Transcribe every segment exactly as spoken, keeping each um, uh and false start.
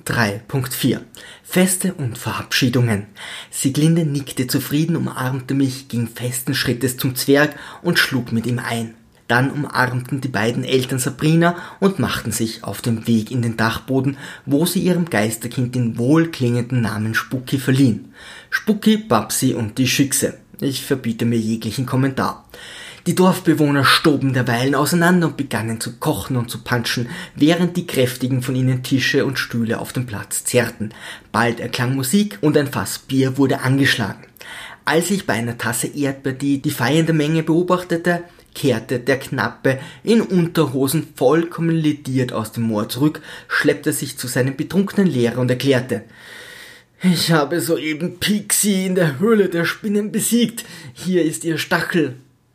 drei Punkt vier. Feste und Verabschiedungen. Sieglinde nickte zufrieden, umarmte mich, ging festen Schrittes zum Zwerg und schlug mit ihm ein. Dann umarmten die beiden Eltern Sabrina und machten sich auf den Weg in den Dachboden, wo sie ihrem Geisterkind den wohlklingenden Namen Spuki verliehen. Spuki, Babsi und die Schickse. Ich verbiete mir jeglichen Kommentar. Die Dorfbewohner stoben derweilen auseinander und begannen zu kochen und zu punchen, während die Kräftigen von ihnen Tische und Stühle auf dem Platz zerrten. Bald erklang Musik und ein Fass Bier wurde angeschlagen. Als ich bei einer Tasse Erdbeer die, die feiernde Menge beobachtete, kehrte der Knappe in Unterhosen vollkommen lediert aus dem Moor zurück, schleppte sich zu seinem betrunkenen Lehrer und erklärte: Ich habe soeben Pixie in der Höhle der Spinnen besiegt. Hier ist ihr Stachel.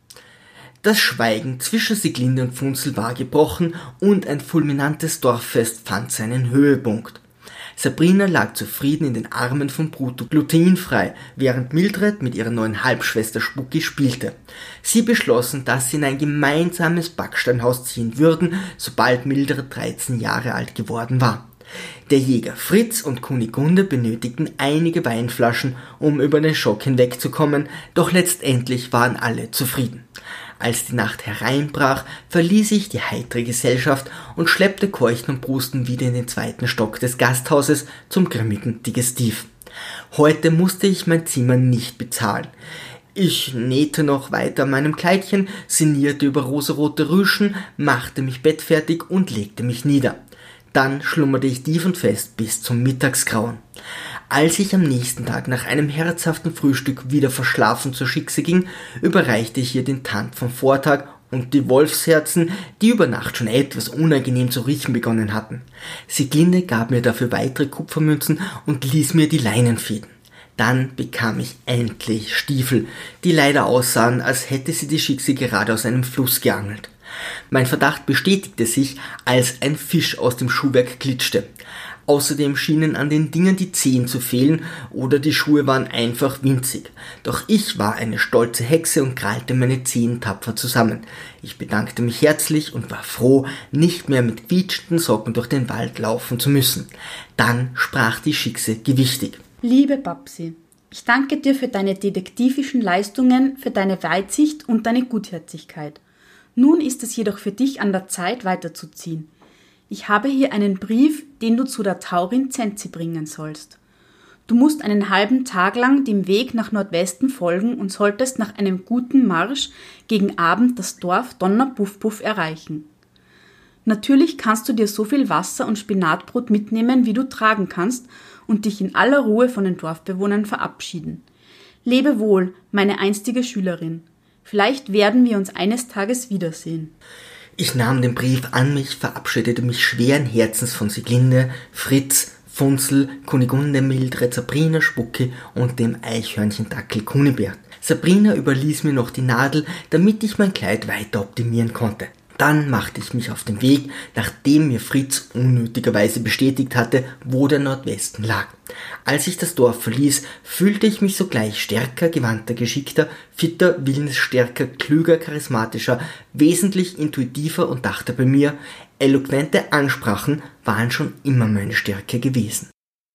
Das Schweigen zwischen Sieglinde und Funzel war gebrochen und ein fulminantes Dorffest fand seinen Höhepunkt. Sabrina lag zufrieden in den Armen von Bruto glutenfrei, während Mildred mit ihrer neuen Halbschwester Spuki spielte. Sie beschlossen, dass sie in ein gemeinsames Backsteinhaus ziehen würden, sobald Mildred dreizehn Jahre alt geworden war. Der Jäger Fritz und Kunigunde benötigten einige Weinflaschen, um über den Schock hinwegzukommen, doch letztendlich waren alle zufrieden. Als die Nacht hereinbrach, verließ ich die heitere Gesellschaft und schleppte keuchend und prustend wieder in den zweiten Stock des Gasthauses zum grimmigen Digestiv. Heute musste ich mein Zimmer nicht bezahlen. Ich nähte noch weiter an meinem Kleidchen, sinnierte über rosarote Rüschen, machte mich bettfertig und legte mich nieder. Dann schlummerte ich tief und fest bis zum Mittagsgrauen. Als ich am nächsten Tag nach einem herzhaften Frühstück wieder verschlafen zur Schickse ging, überreichte ich ihr den Tand vom Vortag und die Wolfsherzen, die über Nacht schon etwas unangenehm zu riechen begonnen hatten. Sieglinde gab mir dafür weitere Kupfermünzen und ließ mir die Leinenfäden. Dann bekam ich endlich Stiefel, die leider aussahen, als hätte sie die Schickse gerade aus einem Fluss geangelt. Mein Verdacht bestätigte sich, als ein Fisch aus dem Schuhwerk glitschte. Außerdem schienen an den Dingen die Zehen zu fehlen oder die Schuhe waren einfach winzig. Doch ich war eine stolze Hexe und krallte meine Zehen tapfer zusammen. Ich bedankte mich herzlich und war froh, nicht mehr mit quietschenden Socken durch den Wald laufen zu müssen. Dann sprach die Schickse gewichtig. Liebe Babsi, ich danke dir für deine detektivischen Leistungen, für deine Weitsicht und deine Gutherzigkeit. Nun ist es jedoch für dich an der Zeit, weiterzuziehen. Ich habe hier einen Brief, den du zu der Taurin Zenzi bringen sollst. Du musst einen halben Tag lang dem Weg nach Nordwesten folgen und solltest nach einem guten Marsch gegen Abend das Dorf Donnerpuffpuff erreichen. Natürlich kannst du dir so viel Wasser und Spinatbrot mitnehmen, wie du tragen kannst und dich in aller Ruhe von den Dorfbewohnern verabschieden. Lebe wohl, meine einstige Schülerin. Vielleicht werden wir uns eines Tages wiedersehen. Ich nahm den Brief an mich, verabschiedete mich schweren Herzens von Sieglinde, Fritz, Funzel, Kunigunde, Mildred, Sabrina, Spuki und dem Eichhörnchendackel Kunibert. Sabrina überließ mir noch die Nadel, damit ich mein Kleid weiter optimieren konnte. Dann machte ich mich auf den Weg, nachdem mir Fritz unnötigerweise bestätigt hatte, wo der Nordwesten lag. Als ich das Dorf verließ, fühlte ich mich sogleich stärker, gewandter, geschickter, fitter, willensstärker, klüger, charismatischer, wesentlich intuitiver und dachte bei mir, eloquente Ansprachen waren schon immer meine Stärke gewesen.